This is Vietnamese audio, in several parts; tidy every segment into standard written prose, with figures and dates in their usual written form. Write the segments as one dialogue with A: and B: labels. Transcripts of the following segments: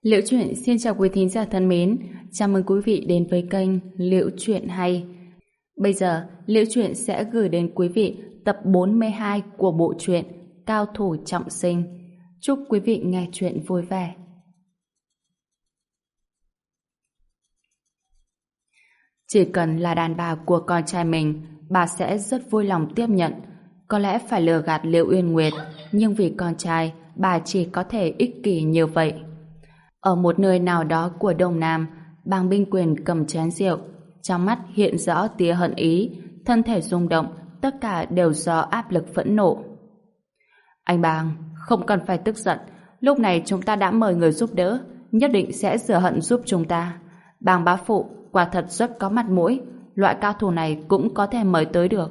A: Liễu Chuyện xin chào quý thính giả thân mến, chào mừng quý vị đến với kênh Liễu Chuyện Hay. Bây giờ, Liễu Chuyện sẽ gửi đến quý vị tập 42 của bộ truyện Cao Thủ Trọng Sinh. Chúc quý vị nghe chuyện vui vẻ. Chỉ cần là đàn bà của con trai mình, bà sẽ rất vui lòng tiếp nhận. Có lẽ phải lừa gạt Liễu Uyên Nguyệt, nhưng vì con trai, bà chỉ có thể ích kỷ như vậy. Ở một nơi nào đó của Đông Nam, Bàng Binh Quyền cầm chén rượu, trong mắt hiện rõ tia hận ý, thân thể rung động, tất cả đều do áp lực phẫn nộ. Anh Bàng, không cần phải tức giận, lúc này chúng ta đã mời người giúp đỡ, nhất định sẽ rửa hận giúp chúng ta. Bàng bá phụ quả thật rất có mặt mũi, loại cao thủ này cũng có thể mời tới được.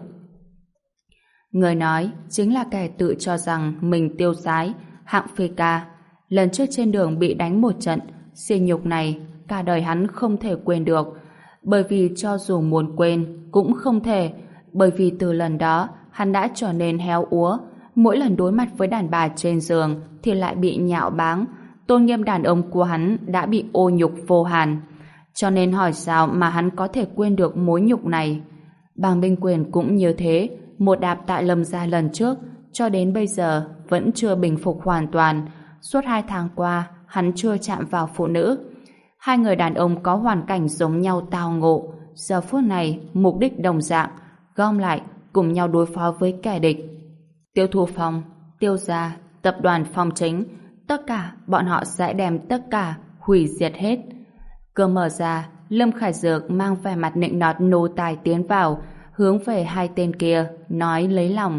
A: Người nói chính là kẻ tự cho rằng mình tiêu sái, Hạng Phi Ca. Lần trước trên đường bị đánh một trận, sỉ nhục này cả đời hắn không thể quên được, bởi vì cho dù muốn quên cũng không thể, bởi vì từ lần đó hắn đã trở nên héo úa, mỗi lần đối mặt với đàn bà trên giường thì lại bị nhạo báng, tôn nghiêm đàn ông của hắn đã bị ô nhục vô hàn, cho nên hỏi sao mà hắn có thể quên được mối nhục này. Bàng Binh Quyền cũng như thế, một đạp tại Lâm gia lần trước cho đến bây giờ vẫn chưa bình phục hoàn toàn. Suốt 2 tháng qua, hắn chưa chạm vào phụ nữ. Hai người đàn ông có hoàn cảnh giống nhau tao ngộ, giờ phút này mục đích đồng dạng, gom lại cùng nhau đối phó với kẻ địch. Tiêu Thu Phong, Tiêu gia, tập đoàn Phong Chính, tất cả bọn họ sẽ đem tất cả hủy diệt hết. Cửa mở ra, Lâm Khải Dược mang vẻ mặt nịnh nọt nô tài tiến vào, hướng về hai tên kia, nói lấy lòng.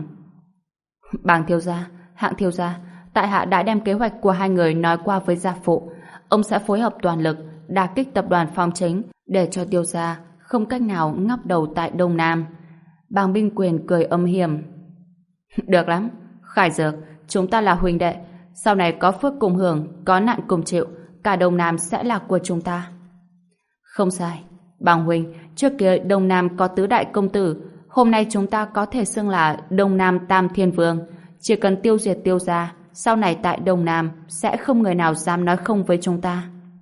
A: Bàng thiếu gia, Hạng thiếu gia, tại hạ đã đem kế hoạch của hai người nói qua với gia phụ. Ông sẽ phối hợp toàn lực đả kích tập đoàn Phong Chính để cho Tiêu gia không cách nào ngóc đầu tại Đông Nam. Bàng Binh Quyền cười âm hiểm. Được lắm, Khải Dược, chúng ta là huynh đệ. Sau này có phước cùng hưởng, có nạn cùng chịu, cả Đông Nam sẽ là của chúng ta. Không sai, Bàng huynh, trước kia Đông Nam có tứ đại công tử, hôm nay chúng ta có thể xưng là Đông Nam Tam Thiên Vương. Chỉ cần tiêu diệt Tiêu gia, sau này tại Đông Nam sẽ không người nào dám nói không với chúng ta.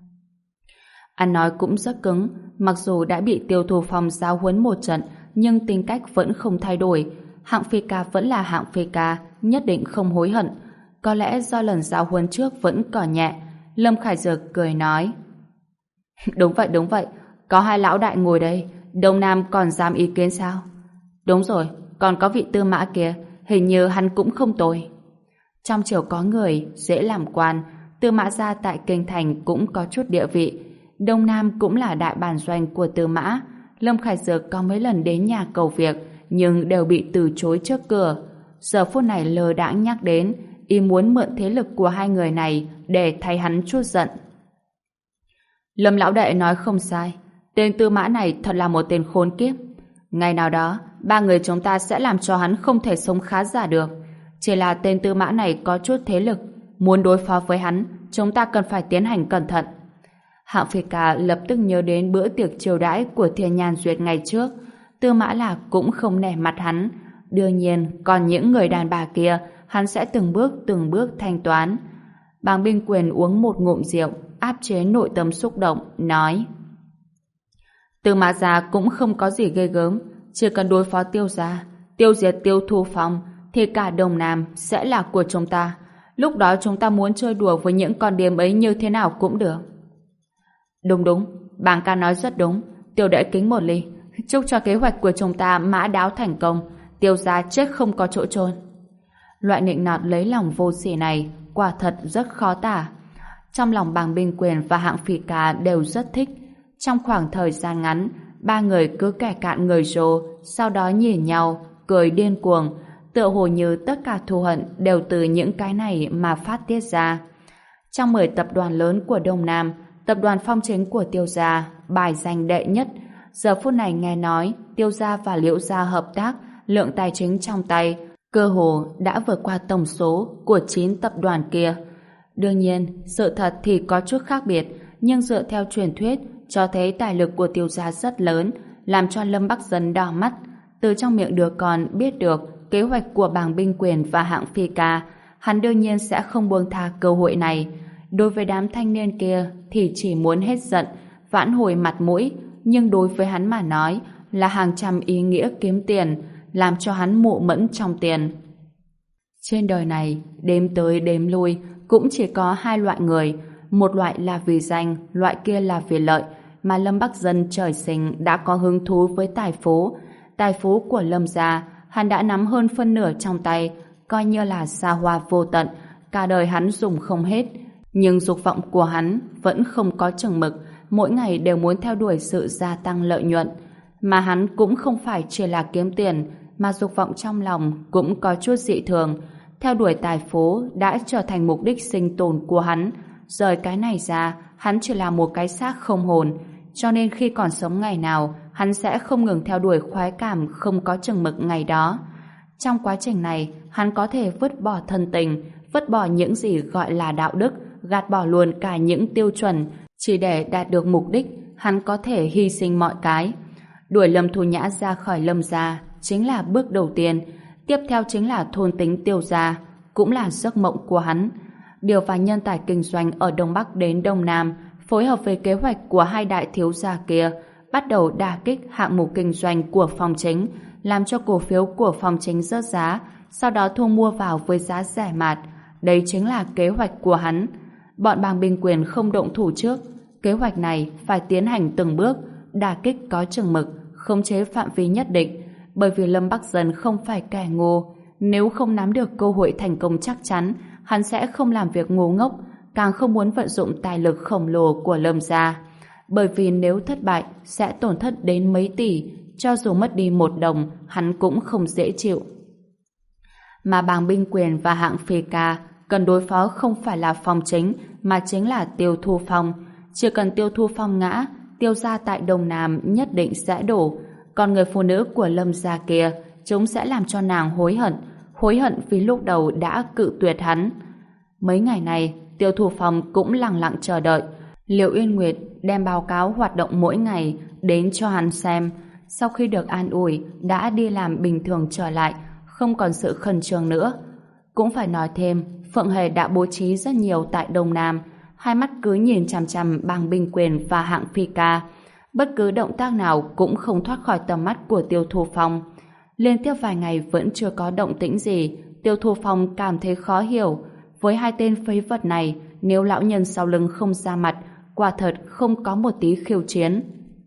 A: Ăn nói cũng rất cứng, mặc dù đã bị Tiêu Thu Phong giáo huấn một trận, nhưng tính cách vẫn không thay đổi. Hạng Phi Ca vẫn là Hạng Phi Ca, nhất định không hối hận. Có lẽ do lần giáo huấn trước vẫn còn nhẹ. Lâm Khải Dược cười nói. Đúng vậy, có hai lão đại ngồi đây, Đông Nam còn dám ý kiến sao? Đúng rồi, còn có vị Tư Mã kia, hình như hắn cũng không tồi. Trong triều có người dễ làm quan, Tư Mã gia tại kinh thành cũng có chút địa vị. Đông Nam cũng là đại bản doanh của Tư Mã. Lâm Khải Dược có mấy lần đến nhà cầu việc, nhưng đều bị từ chối trước cửa. Giờ phút này lơ đãng nhắc đến, y muốn mượn thế lực của hai người này để thay hắn chút giận. Lâm lão đệ nói không sai, tên Tư Mã này thật là một tên khốn kiếp. Ngày nào đó, ba người chúng ta sẽ làm cho hắn không thể sống khá giả được. Chỉ là tên Tư Mã này có chút thế lực, muốn đối phó với hắn, chúng ta cần phải tiến hành cẩn thận. Hạng Phi Ca lập tức nhớ đến bữa tiệc chiêu đãi của Thiên Nhan Duyệt ngày trước. Tư Mã Lạc cũng không nể mặt hắn. Đương nhiên, còn những người đàn bà kia, hắn sẽ từng bước thanh toán. Bàng Binh Quyền uống một ngụm rượu, áp chế nội tâm xúc động, nói: Tư Mã gia cũng không có gì ghê gớm, chỉ cần đối phó Tiêu gia, tiêu diệt Tiêu Thu Phong, thì cả Đông Nam sẽ là của chúng ta. Lúc đó chúng ta muốn chơi đùa với những con điếm ấy như thế nào cũng được. Đúng, Bàng ca nói rất đúng. Tiểu đệ kính một ly, chúc cho kế hoạch của chúng ta mã đáo thành công, Tiêu gia chết không có chỗ chôn. Loại nịnh nọt lấy lòng vô sỉ này quả thật rất khó tả. Trong lòng Bàng Binh Quyền và Hạng Phi Ca đều rất thích. Trong khoảng thời gian ngắn, ba người cứ kẻ cạn người rồ, sau đó nhìn nhau, cười điên cuồng, tựa hồ như tất cả thù hận đều từ những cái này mà phát tiết ra. Trong 10 tập đoàn lớn của Đông Nam, tập đoàn Phong Chính của Tiêu gia bài danh đệ nhất. Giờ phút này nghe nói Tiêu gia và Liễu gia hợp tác, lượng tài chính trong tay cơ hồ đã vượt qua tổng số của 9 tập đoàn kia. Đương nhiên, sự thật thì có chút khác biệt, nhưng dựa theo truyền thuyết cho thấy tài lực của Tiêu gia rất lớn, làm cho Lâm Bắc Dân đỏ mắt. Từ trong miệng đứa con biết được kế hoạch của Bàng Binh Quyền và Hạng Phi Ca, hắn đương nhiên sẽ không buông tha cơ hội này. Đối với đám thanh niên kia thì chỉ muốn hết giận, vãn hồi mặt mũi, nhưng đối với hắn mà nói là hàng trăm ý nghĩa kiếm tiền, làm cho hắn mụ mẫn trong tiền. Trên đời này, đếm tới đếm lui, cũng chỉ có hai loại người, một loại là vì danh, loại kia là vì lợi, mà Lâm Bắc Dân trời sinh đã có hứng thú với tài phú. Tài phú của Lâm gia, hắn đã nắm hơn phân nửa trong tay, coi như là xa hoa vô tận, cả đời hắn dùng không hết. Nhưng dục vọng của hắn vẫn không có chừng mực, mỗi ngày đều muốn theo đuổi sự gia tăng lợi nhuận. Mà hắn cũng không phải chỉ là kiếm tiền, mà dục vọng trong lòng cũng có chút dị thường. Theo đuổi tài phú đã trở thành mục đích sinh tồn của hắn. Rời cái này ra, hắn chỉ là một cái xác không hồn. Cho nên khi còn sống ngày nào, hắn sẽ không ngừng theo đuổi khoái cảm không có chừng mực ngày đó. Trong quá trình này, hắn có thể vứt bỏ thân tình, vứt bỏ những gì gọi là đạo đức, gạt bỏ luôn cả những tiêu chuẩn. Chỉ để đạt được mục đích, hắn có thể hy sinh mọi cái. Đuổi Lâm Thu Nhã ra khỏi Lâm gia chính là bước đầu tiên. Tiếp theo chính là thôn tính Tiêu gia, cũng là giấc mộng của hắn. Điều và nhân tài kinh doanh ở Đông Bắc đến Đông Nam, phối hợp với kế hoạch của hai đại thiếu gia kia, bắt đầu đả kích hạng mục kinh doanh của Phong Chính, làm cho cổ phiếu của Phong Chính rớt giá, sau đó thu mua vào với giá rẻ mạt. Đây chính là kế hoạch của hắn. Bọn bang binh quyền không động thủ trước. Kế hoạch này phải tiến hành từng bước, đả kích có chừng mực, khống chế phạm vi nhất định, bởi vì Lâm Bắc Dân không phải kẻ ngu. Nếu không nắm được cơ hội thành công chắc chắn, hắn sẽ không làm việc ngu ngốc, càng không muốn vận dụng tài lực khổng lồ của Lâm gia. Bởi vì nếu thất bại, sẽ tổn thất đến mấy tỷ, cho dù mất đi một đồng, hắn cũng không dễ chịu. Mà bang binh quyền và hạng phi ca cần đối phó không phải là Phong Chính, mà chính là Tiêu Thu Phong. Chỉ cần Tiêu Thu Phong ngã, Tiêu gia tại Đông Nam nhất định sẽ đổ. Còn người phụ nữ của Lâm gia kia, chúng sẽ làm cho nàng hối hận vì lúc đầu đã cự tuyệt hắn. Mấy ngày này, Tiêu Thu Phong cũng lặng lặng chờ đợi. Liệu Uyên Nguyệt đem báo cáo hoạt động mỗi ngày đến cho hắn xem. Sau khi được an ủi, đã đi làm bình thường trở lại, không còn sự khẩn trương nữa. Cũng phải nói thêm, Phượng Hề đã bố trí rất nhiều tại Đông Nam, hai mắt cứ nhìn chằm chằm bang binh quyền và hạng phi ca. Bất cứ động tác nào cũng không thoát khỏi tầm mắt của Tiêu Thu Phong. Liên tiếp vài ngày vẫn chưa có động tĩnh gì, Tiêu Thu Phong cảm thấy khó hiểu. Với hai tên phế vật này, nếu lão nhân sau lưng không ra mặt, quả thật không có một tí khiêu chiến.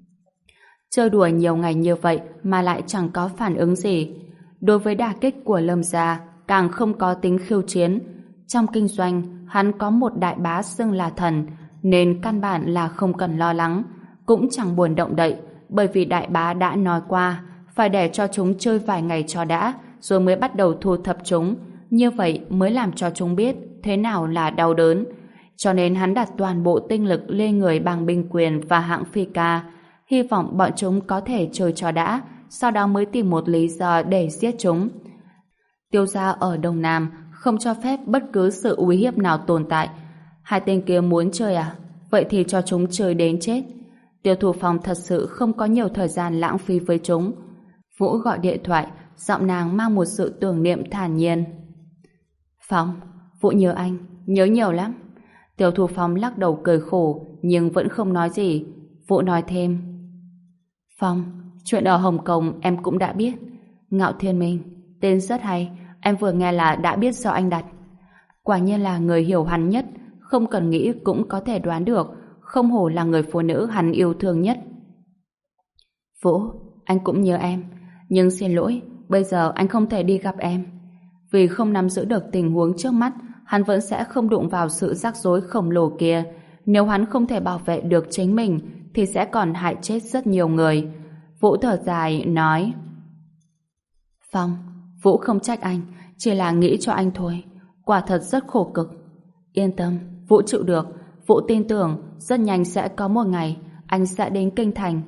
A: Chơi đùa nhiều ngày như vậy mà lại chẳng có phản ứng gì. Đối với đả kích của Lâm gia, càng không có tính khiêu chiến. Trong kinh doanh, hắn có một đại bá xưng là thần, nên căn bản là không cần lo lắng, cũng chẳng buồn động đậy, bởi vì đại bá đã nói qua, phải để cho chúng chơi vài ngày cho đã, rồi mới bắt đầu thu thập chúng. Như vậy mới làm cho chúng biết thế nào là đau đớn. Cho nên hắn đặt toàn bộ tinh lực lên người bang binh quyền và hạng phi ca, hy vọng bọn chúng có thể chơi cho đã, sau đó mới tìm một lý do để giết chúng. Tiêu gia ở Đông Nam không cho phép bất cứ sự uy hiếp nào tồn tại. Hai tên kia muốn chơi à? Vậy thì cho chúng chơi đến chết. Tiêu Thu Phong thật sự không có nhiều thời gian lãng phí với chúng. Vũ gọi điện thoại, giọng nàng mang một sự tưởng niệm thản nhiên. Phong, Vũ nhớ anh, nhớ nhiều lắm. Tiêu Thu Phong lắc đầu cười khổ, nhưng vẫn không nói gì. Vũ nói thêm. Phong, chuyện ở Hồng Kông em cũng đã biết. Ngạo Thiên Minh, tên rất hay, em vừa nghe là đã biết do anh đặt. Quả nhiên là người hiểu hắn nhất, không cần nghĩ cũng có thể đoán được, không hổ là người phụ nữ hắn yêu thương nhất. Vũ, anh cũng nhớ em, nhưng xin lỗi, bây giờ anh không thể đi gặp em. Vì không nắm giữ được tình huống trước mắt, hắn vẫn sẽ không đụng vào sự rắc rối khổng lồ kia. Nếu hắn không thể bảo vệ được chính mình, thì sẽ còn hại chết rất nhiều người. Vũ thở dài, nói. Phong, Vũ không trách anh, chỉ là nghĩ cho anh thôi. Quả thật rất khổ cực. Yên tâm, Vũ chịu được. Vũ tin tưởng, rất nhanh sẽ có một ngày, anh sẽ đến Kinh Thành.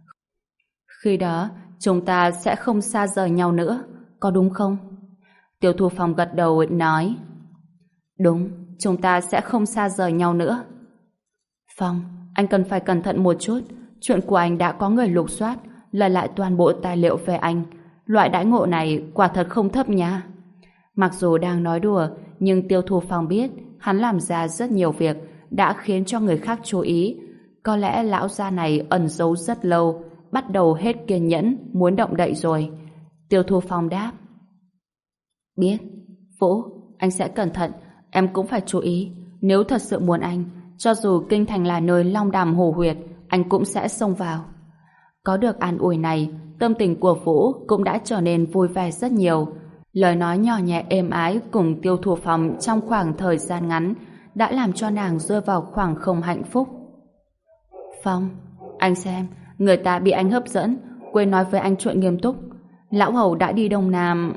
A: Khi đó, chúng ta sẽ không xa rời nhau nữa, có đúng không? Tiêu Thu Phong gật đầu nói. Đúng, chúng ta sẽ không xa rời nhau nữa. Phong, anh cần phải cẩn thận một chút. Chuyện của anh đã có người lục soát, lời lại toàn bộ tài liệu về anh. Loại đãi ngộ này quả thật không thấp nha. Mặc dù đang nói đùa, nhưng Tiêu Thu Phong biết hắn làm ra rất nhiều việc đã khiến cho người khác chú ý. Có lẽ lão gia này ẩn giấu rất lâu, bắt đầu hết kiên nhẫn, muốn động đậy rồi. Tiêu Thu Phong đáp. Biết. Vũ, anh sẽ cẩn thận, em cũng phải chú ý. Nếu thật sự muốn anh, cho dù kinh thành là nơi long đàm hồ huyệt, anh cũng sẽ xông vào. Có được an ủi này, tâm tình của Vũ cũng đã trở nên vui vẻ rất nhiều. Lời nói nhỏ nhẹ êm ái cùng Tiêu Thu Phong trong khoảng thời gian ngắn đã làm cho nàng rơi vào khoảng không hạnh phúc. Phong, anh xem, người ta bị anh hấp dẫn, quên nói với anh chuyện nghiêm túc. Lão Hầu đã đi Đông Nam.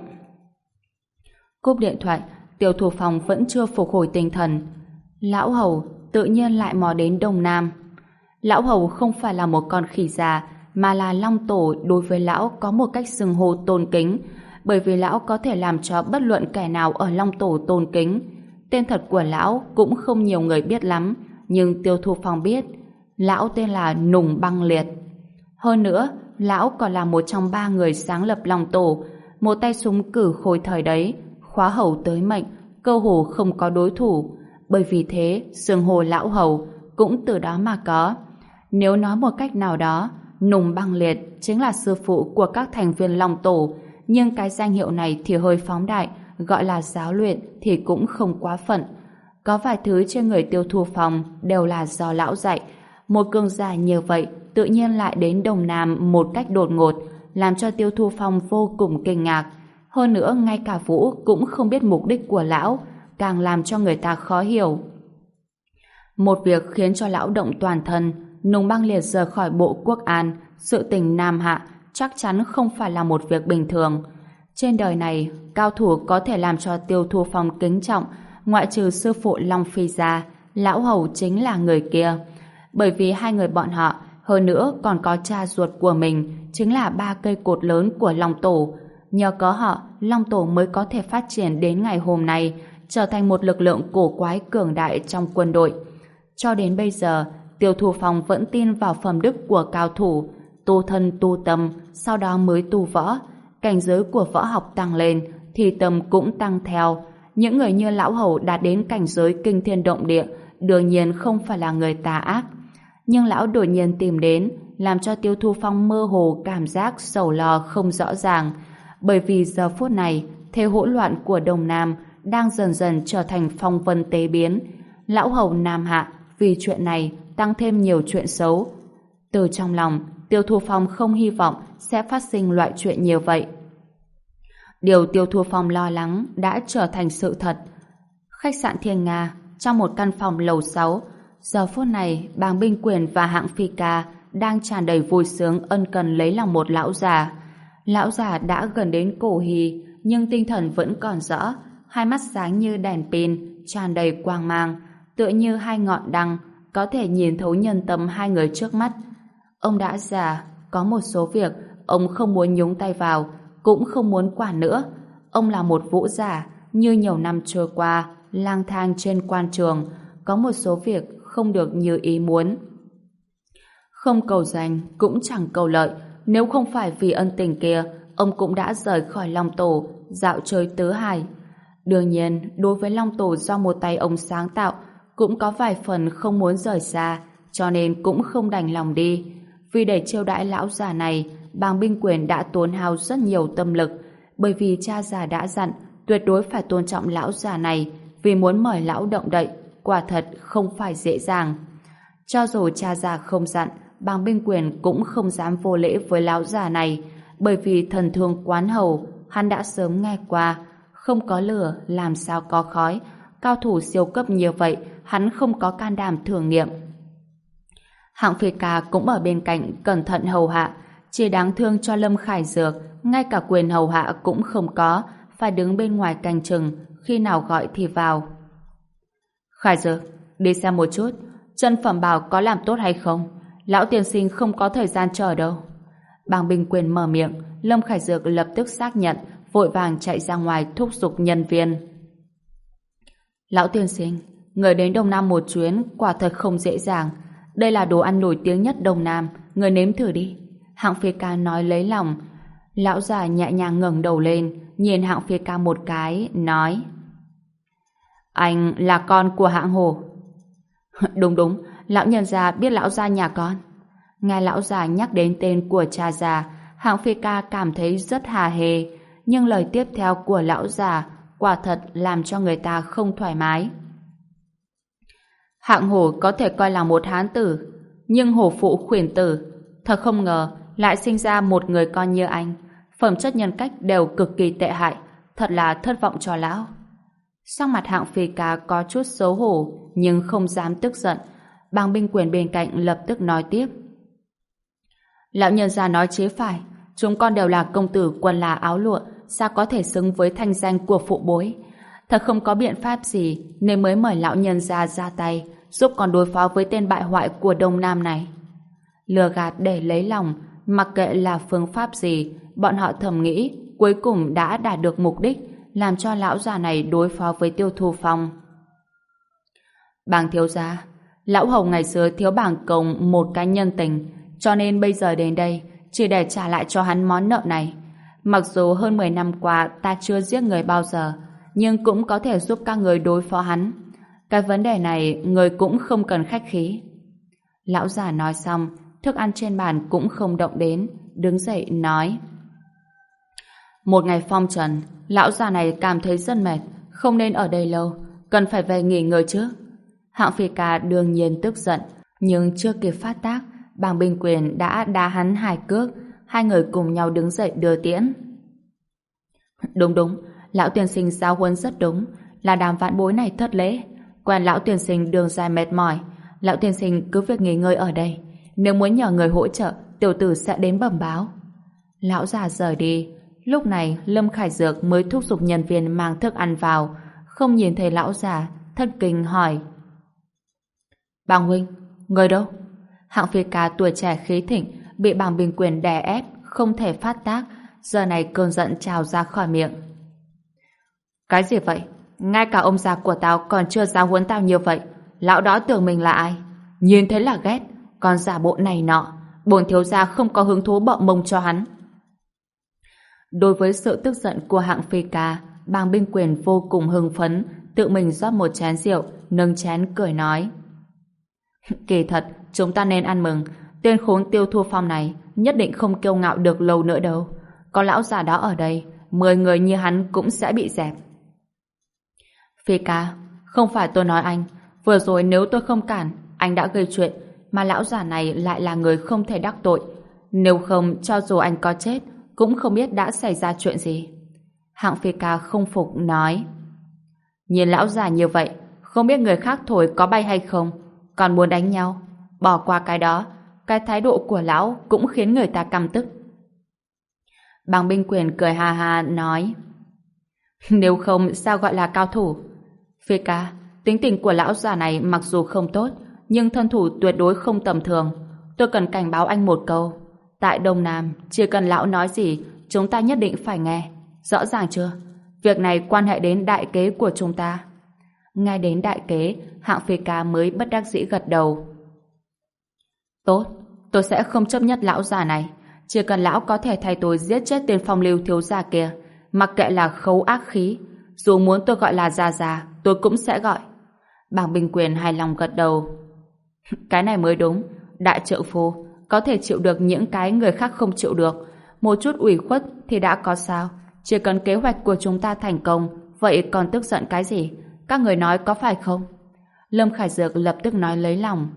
A: Cúp điện thoại, Tiêu Thu Phong vẫn chưa phục hồi tinh thần. Lão Hầu tự nhiên lại mò đến Đông Nam. Lão Hầu không phải là một con khỉ già, mà là Long Tổ đối với lão có một cách xưng hô tôn kính, bởi vì lão có thể làm cho bất luận kẻ nào ở Long Tổ tôn kính. Tên thật của lão cũng không nhiều người biết lắm, nhưng Tiêu Thu Phong biết. Lão tên là Nùng Băng Liệt. Hơn nữa, lão còn là một trong 3 người sáng lập Long Tổ, một tay súng cử khôi thời đấy, khóa hầu tới mệnh, cơ hồ không có đối thủ. Bởi vì thế, xưng hô lão hầu cũng từ đó mà có. Nếu nói một cách nào đó, Nùng Băng Liệt chính là sư phụ của các thành viên Long Tổ, nhưng cái danh hiệu này thì hơi phóng đại, gọi là giáo luyện thì cũng không quá phận. Có vài thứ trên người Tiêu Thu Phong đều là do lão dạy. Một cường giả như vậy tự nhiên lại đến Đông Nam một cách đột ngột, làm cho Tiêu Thu Phong vô cùng kinh ngạc. Hơn nữa, ngay cả Vũ cũng không biết mục đích của lão, càng làm cho người ta khó hiểu. Một việc khiến cho lão động toàn thân, Nùng Băng Liệt rời khỏi bộ quốc an, sự tình Nam Hạ chắc chắn không phải là một việc bình thường. Trên đời này, cao thủ có thể làm cho Tiêu Thu Phong kính trọng, ngoại trừ sư phụ Long Phi ra, lão hầu chính là người kia. Bởi vì hai người bọn họ, hơn nữa còn có cha ruột của mình, chính là 3 cây cột lớn của Long Tổ. Nhờ có họ, Long Tổ mới có thể phát triển đến ngày hôm nay, trở thành một lực lượng cổ quái cường đại trong quân đội. Cho đến bây giờ, Tiêu Thu Phong vẫn tin vào phẩm đức của cao thủ, tu thân tu tâm, sau đó mới tu võ. Cảnh giới của võ học tăng lên, thì tâm cũng tăng theo. Những người như lão hầu đạt đến cảnh giới kinh thiên động địa, đương nhiên không phải là người tà ác. Nhưng lão đột nhiên tìm đến, làm cho Tiêu Thu Phong mơ hồ cảm giác sầu lo không rõ ràng. Bởi vì giờ phút này, thế hỗn loạn của Đông Nam đang dần dần trở thành phong vân tế biến. Lão hầu Nam Hạ vì chuyện này tăng thêm nhiều chuyện xấu. Từ trong lòng, Tiêu Thu Phong không hy vọng sẽ phát sinh loại chuyện như vậy. Điều Tiêu Thu Phong lo lắng đã trở thành sự thật. Khách sạn Thiên Nga, trong một căn phòng lầu 6, giờ phút này Bàng Binh Quyền và Hạng Phi Ca đang tràn đầy vui sướng ân cần lấy lòng một lão già. Lão già đã gần đến cổ hì, nhưng tinh thần vẫn còn rõ, hai mắt sáng như đèn pin, tràn đầy quang mang, tựa như hai ngọn đăng, có thể nhìn thấu nhân tâm hai người trước mắt. Ông đã già, có một số việc ông không muốn nhúng tay vào, cũng không muốn quản nữa. Ông là một vũ giả, như nhiều năm trôi qua, lang thang trên quan trường, có một số việc không được như ý muốn. Không cầu danh, cũng chẳng cầu lợi. Nếu không phải vì ân tình kia, ông cũng đã rời khỏi Long Tổ, dạo chơi tứ hải. Đương nhiên, đối với Long Tổ do một tay ông sáng tạo, cũng có vài phần không muốn rời xa, cho nên cũng không đành lòng đi. Vì để chiêu đãi lão già này, Bàng Binh Quyền đã tốn hao rất nhiều tâm lực, bởi vì cha già đã dặn tuyệt đối phải tôn trọng lão già này, vì muốn mời lão động đậy, quả thật không phải dễ dàng. Cho dù cha già không dặn, Bàng Binh Quyền cũng không dám vô lễ với lão già này, bởi vì thần thương quán hầu, hắn đã sớm nghe qua, không có lửa làm sao có khói, cao thủ siêu cấp như vậy, hắn không có can đảm thử nghiệm. Hạng Phi Ca cũng ở bên cạnh cẩn thận hầu hạ, chỉ đáng thương cho Lâm Khải Dược, ngay cả quyền hầu hạ cũng không có, phải đứng bên ngoài canh chừng, khi nào gọi thì vào. Khải Dược, đi xem một chút, chân phẩm bảo có làm tốt hay không? Lão tiên sinh không có thời gian chờ đâu. Bàng Binh Quyền mở miệng, Lâm Khải Dược lập tức xác nhận, vội vàng chạy ra ngoài thúc giục nhân viên. Lão tiên sinh, người đến Đông Nam một chuyến quả thật không dễ dàng. Đây là đồ ăn nổi tiếng nhất Đông Nam, người nếm thử đi. Hạng Phi Ca nói lấy lòng. Lão già nhẹ nhàng ngẩng đầu lên, nhìn Hạng Phi Ca một cái, nói: Anh là con của hạng Hồ. Đúng đúng, lão nhân gia biết lão gia nhà con. Nghe lão già nhắc đến tên của cha già, hạng Phi Ca cảm thấy rất hà hê, nhưng lời tiếp theo của lão già quả thật làm cho người ta không thoải mái. Hạng Hổ có thể coi là một hán tử, nhưng hổ phụ khuyển tử, thật không ngờ lại sinh ra một người con như anh. Phẩm chất nhân cách đều cực kỳ tệ hại, thật là thất vọng cho lão. Sắc mặt hạng Phi Ca có chút xấu hổ, nhưng không dám tức giận. Bàng binh quyền bên cạnh lập tức nói tiếp. Lão nhân gia nói chế phải, chúng con đều là công tử quần là áo lụa, sao có thể xứng với thanh danh của phụ bối. Thật không có biện pháp gì nên mới mời lão nhân gia ra tay, giúp con đối phó với tên bại hoại của Đông Nam này. Lừa gạt để lấy lòng, mặc kệ là phương pháp gì, bọn họ thầm nghĩ cuối cùng đã đạt được mục đích, làm cho lão già này đối phó với Tiêu Thu Phong. Bàng thiếu gia, lão hầu ngày xưa thiếu bảng công một cái nhân tình, cho nên bây giờ đến đây chỉ để trả lại cho hắn món nợ này. Mặc dù hơn 10 năm qua ta chưa giết người bao giờ, nhưng cũng có thể giúp các người đối phó hắn. Cái vấn đề này người cũng không cần khách khí. Lão già nói xong, thức ăn trên bàn cũng không động đến, đứng dậy nói. Một ngày phong trần, lão già này cảm thấy rất mệt, không nên ở đây lâu, cần phải về nghỉ ngơi trước. Hạng Phi Ca đương nhiên tức giận, nhưng chưa kịp phát tác, Bàng binh quyền đã đá hắn 2 cước, hai người cùng nhau đứng dậy đưa tiễn. Đúng đúng, lão tiên sinh giáo huấn rất đúng, là Đàm vạn bối này thất lễ, quen lão tiên sinh đường dài mệt mỏi, lão tiên sinh cứ việc nghỉ ngơi ở đây, nếu muốn nhờ người hỗ trợ, tiểu tử sẽ đến bẩm báo. Lão già rời đi, lúc này Lâm Khải Dược mới thúc giục nhân viên mang thức ăn vào, không nhìn thấy lão già, thất kinh hỏi. Bàng huynh, người đâu? Hạng Phi Ca tuổi trẻ khí thịnh, bị Bàng binh quyền đè ép, không thể phát tác, giờ này cơn giận trào ra khỏi miệng. Cái gì vậy? Ngay cả ông già của tao còn chưa giáo huấn tao như vậy, lão đó tưởng mình là ai? Nhìn thấy là ghét, còn giả bộ này nọ, bổn thiếu gia không có hứng thú bợ mông cho hắn. Đối với sự tức giận của hạng Phi Ca, Bàng binh quyền vô cùng hưng phấn, tự mình rót một chén rượu, nâng chén cười nói. Kỳ thật, chúng ta nên ăn mừng, tên khốn Tiêu Thu Phong này nhất định không kiêu ngạo được lâu nữa đâu. Có lão già đó ở đây, 10 người như hắn cũng sẽ bị dẹp. Phi Ca, không phải tôi nói anh, vừa rồi nếu tôi không cản, anh đã gây chuyện, mà lão già này lại là người không thể đắc tội. Nếu không, cho dù anh có chết, cũng không biết đã xảy ra chuyện gì. Hạng Phi Ca không phục nói. Nhìn lão già như vậy, không biết người khác thổi có bay hay không, còn muốn đánh nhau. Bỏ qua cái đó, cái thái độ của lão cũng khiến người ta căm tức. Bàng binh quyền cười ha ha nói. Nếu không sao gọi là cao thủ? Phi Ca, tính tình của lão già này mặc dù không tốt, nhưng thân thủ tuyệt đối không tầm thường. Tôi cần cảnh báo anh một câu. Tại Đông Nam, chỉ cần lão nói gì, chúng ta nhất định phải nghe. Rõ ràng chưa? Việc này quan hệ đến đại kế của chúng ta. Ngay đến đại kế, hạng Phi Ca mới bất đắc dĩ gật đầu. Tốt, tôi sẽ không chấp nhất lão già này. Chỉ cần lão có thể thay tôi giết chết tên phong lưu thiếu gia kia, mặc kệ là khấu ác khí, dù muốn tôi gọi là già, tôi cũng sẽ gọi. Bàng binh quyền hài lòng gật đầu. Cái này mới đúng, đại trượng phu có thể chịu được những cái người khác không chịu được. Một chút ủy khuất thì đã có sao, chỉ cần kế hoạch của chúng ta thành công, vậy còn tức giận cái gì? Các người nói có phải không? Lâm Khải Dược lập tức nói lấy lòng.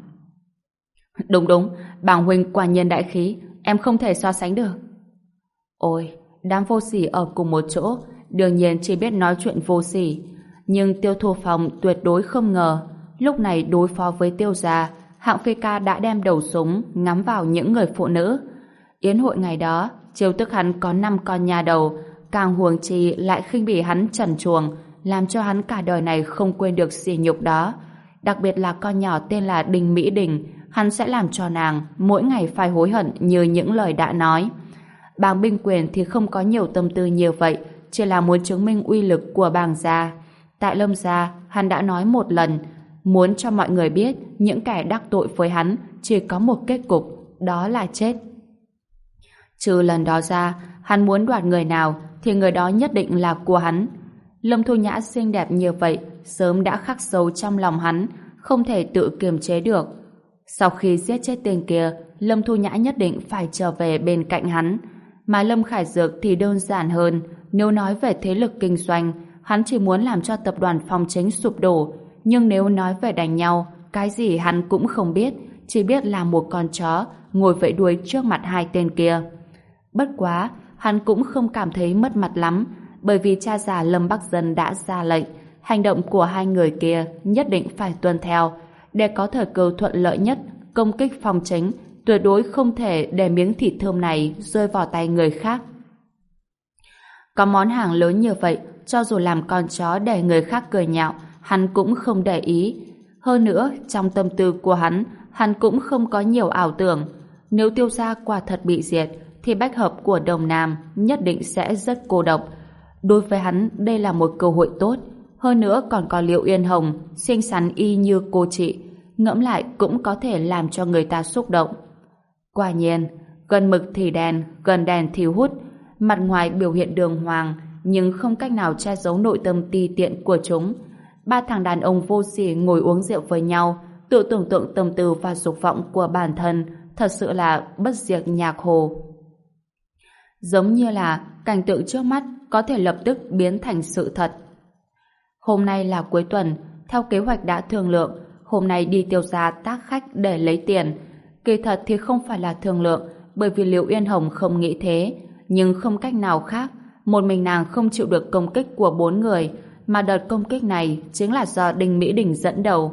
A: Đúng, bàng huynh quả nhiên đại khí, em không thể so sánh được. Ôi, đám vô sỉ ở cùng một chỗ, đương nhiên chỉ biết nói chuyện vô sỉ. Nhưng Tiêu Thu Phong tuyệt đối không ngờ, lúc này đối phó với Tiêu gia, hạng Phi Ca đã đem đầu súng ngắm vào những người phụ nữ. Yến hội ngày đó, chiêu tức hắn có 5 con nhà đầu, càng huống chi lại khinh bỉ hắn trần truồng, làm cho hắn cả đời này không quên được sỉ nhục đó. Đặc biệt là con nhỏ tên là Đinh Mỹ Đình, hắn sẽ làm cho nàng mỗi ngày phải hối hận như những lời đã nói. Bàng binh quyền thì không có nhiều tâm tư như vậy, chỉ là muốn chứng minh uy lực của bàng gia. Tại Lâm gia, hắn đã nói một lần, muốn cho mọi người biết những kẻ đắc tội với hắn chỉ có một kết cục, đó là chết. Trừ lần đó ra, hắn muốn đoạt người nào thì người đó nhất định là của hắn. Lâm Thu Nhã xinh đẹp như vậy, sớm đã khắc sâu trong lòng hắn, không thể tự kiềm chế được. Sau khi giết chết tên kia, Lâm Thu Nhã nhất định phải trở về bên cạnh hắn. Mà Lâm Khải Dược thì đơn giản hơn. Nếu nói về thế lực kinh doanh, hắn chỉ muốn làm cho tập đoàn Phong Chính sụp đổ. Nhưng nếu nói về đánh nhau, cái gì hắn cũng không biết, chỉ biết là một con chó ngồi vẫy đuôi trước mặt hai tên kia. Bất quá, hắn cũng không cảm thấy mất mặt lắm, bởi vì cha già Lâm Bắc Dân đã ra lệnh, hành động của hai người kia nhất định phải tuân theo, để có thời cơ thuận lợi nhất công kích Phong Chính, tuyệt đối không thể để miếng thịt thơm này rơi vào tay người khác. Có món hàng lớn như vậy, cho dù làm con chó để người khác cười nhạo, hắn cũng không để ý. Hơn nữa, trong tâm tư của hắn cũng không có nhiều ảo tưởng. Nếu Tiêu gia quả thật bị diệt, thì bách hợp của Đồng Nam nhất định sẽ rất cô độc. Đối với hắn, đây là một cơ hội tốt. Hơn nữa còn có Liệu Yên Hồng, xinh xắn y như cô chị. Ngẫm lại cũng có thể làm cho người ta xúc động. Quả nhiên, gần mực thì đèn, gần đèn thì hút. Mặt ngoài biểu hiện đường hoàng, nhưng không cách nào che giấu nội tâm ti tiện của chúng. Ba thằng đàn ông vô sỉ ngồi uống rượu với nhau, tự tưởng tượng tâm tư và dục vọng của bản thân, thật sự là bất diệt nhạc hồ. Giống như là cảnh tượng trước mắt có thể lập tức biến thành sự thật. Hôm nay là cuối tuần, theo kế hoạch đã thương lượng, hôm nay đi Tiêu gia tác khách để lấy tiền. Kỳ thật thì không phải là thương lượng, bởi vì Liệu Yên Hồng không nghĩ thế, nhưng không cách nào khác, một mình nàng không chịu được công kích của 4 người, mà đợt công kích này chính là do Đinh Mỹ Đình dẫn đầu.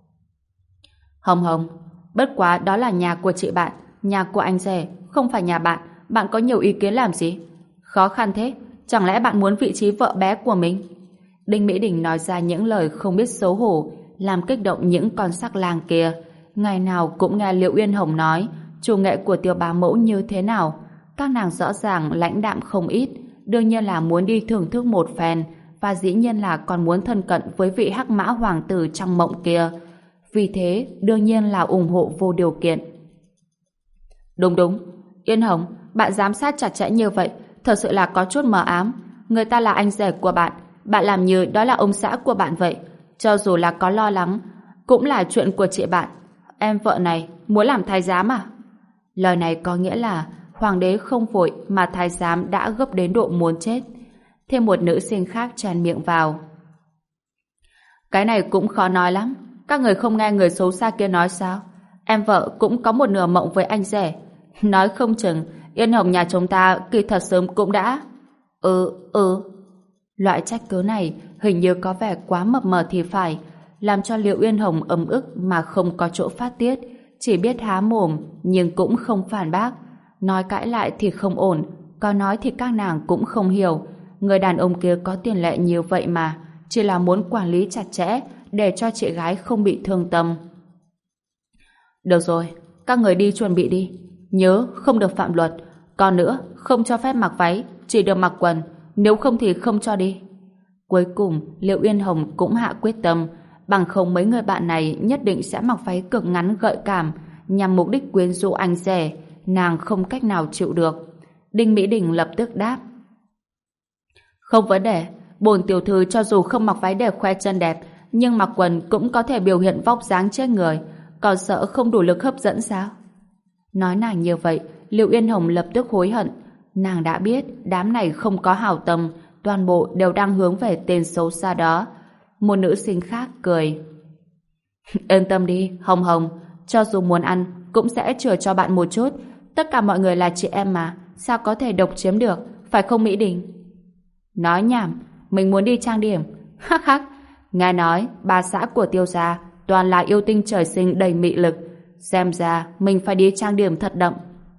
A: Hồng Hồng, bất quá đó là nhà của chị bạn, nhà của anh rể, không phải nhà bạn, bạn có nhiều ý kiến làm gì? Khó khăn thế, chẳng lẽ bạn muốn vị trí vợ bé của mình? Đinh Mỹ Đình nói ra những lời không biết xấu hổ, làm kích động những con sắc lang kia. Ngày nào cũng nghe Liệu Yên Hồng nói chủ nghệ của Tiêu bá mẫu như thế nào. Các nàng rõ ràng lãnh đạm không ít, đương nhiên là muốn đi thưởng thức một phen, và dĩ nhiên là còn muốn thân cận với vị hắc mã hoàng tử trong mộng kia. Vì thế, đương nhiên là ủng hộ vô điều kiện. Đúng đúng, Yên Hồng, bạn giám sát chặt chẽ như vậy, thật sự là có chút mờ ám. Người ta là anh rể của bạn, bạn làm như đó là ông xã của bạn vậy. Cho dù là có lo lắng, cũng là chuyện của chị bạn. Em vợ này, muốn làm thái giám à? Lời này có nghĩa là hoàng đế không vội mà thái giám đã gấp đến độ muốn chết. Thêm một nữ sinh khác chen miệng vào. Cái này cũng khó nói lắm. Các người không nghe người xấu xa kia nói sao? Em vợ cũng có một nửa mộng với anh rể. Nói không chừng Yên Hồng nhà chúng ta kỳ thật sớm cũng đã. Loại trách cứ này hình như có vẻ quá mập mờ thì phải, làm cho Liệu Yên Hồng ấm ức mà không có chỗ phát tiết, chỉ biết há mồm nhưng cũng không phản bác. Nói cãi lại thì không ổn, có nói thì các nàng cũng không hiểu. Người đàn ông kia có tiền lệ như vậy mà, chỉ là muốn quản lý chặt chẽ để cho chị gái không bị thương tâm. Được rồi, các người đi chuẩn bị đi. Nhớ không được phạm luật. Còn nữa, không cho phép mặc váy, chỉ được mặc quần, nếu không thì không cho đi. Cuối cùng, Liệu Yên Hồng cũng hạ quyết tâm, bằng không mấy người bạn này nhất định sẽ mặc váy cực ngắn gợi cảm, nhằm mục đích quyến rũ anh rể. Nàng không cách nào chịu được. Đinh Mỹ Đình lập tức đáp. Không vấn đề, bổn tiểu thư cho dù không mặc váy để khoe chân đẹp, nhưng mặc quần cũng có thể biểu hiện vóc dáng chết người, còn sợ không đủ lực hấp dẫn sao? Nói nàng như vậy, Liệu Yên Hồng lập tức hối hận. Nàng đã biết đám này không có hảo tâm, toàn bộ đều đang hướng về tên xấu xa đó. Một nữ sinh khác cười. Yên tâm đi, Hồng Hồng, cho dù muốn ăn cũng sẽ chừa cho bạn một chút. Tất cả mọi người là chị em mà, sao có thể độc chiếm được, phải không Mỹ Đình? Nói nhảm, mình muốn đi trang điểm. Hắc hắc, nghe nói bà xã của Tiêu gia toàn là yêu tinh trời sinh đầy mị lực, xem ra mình phải đi trang điểm thật đậm.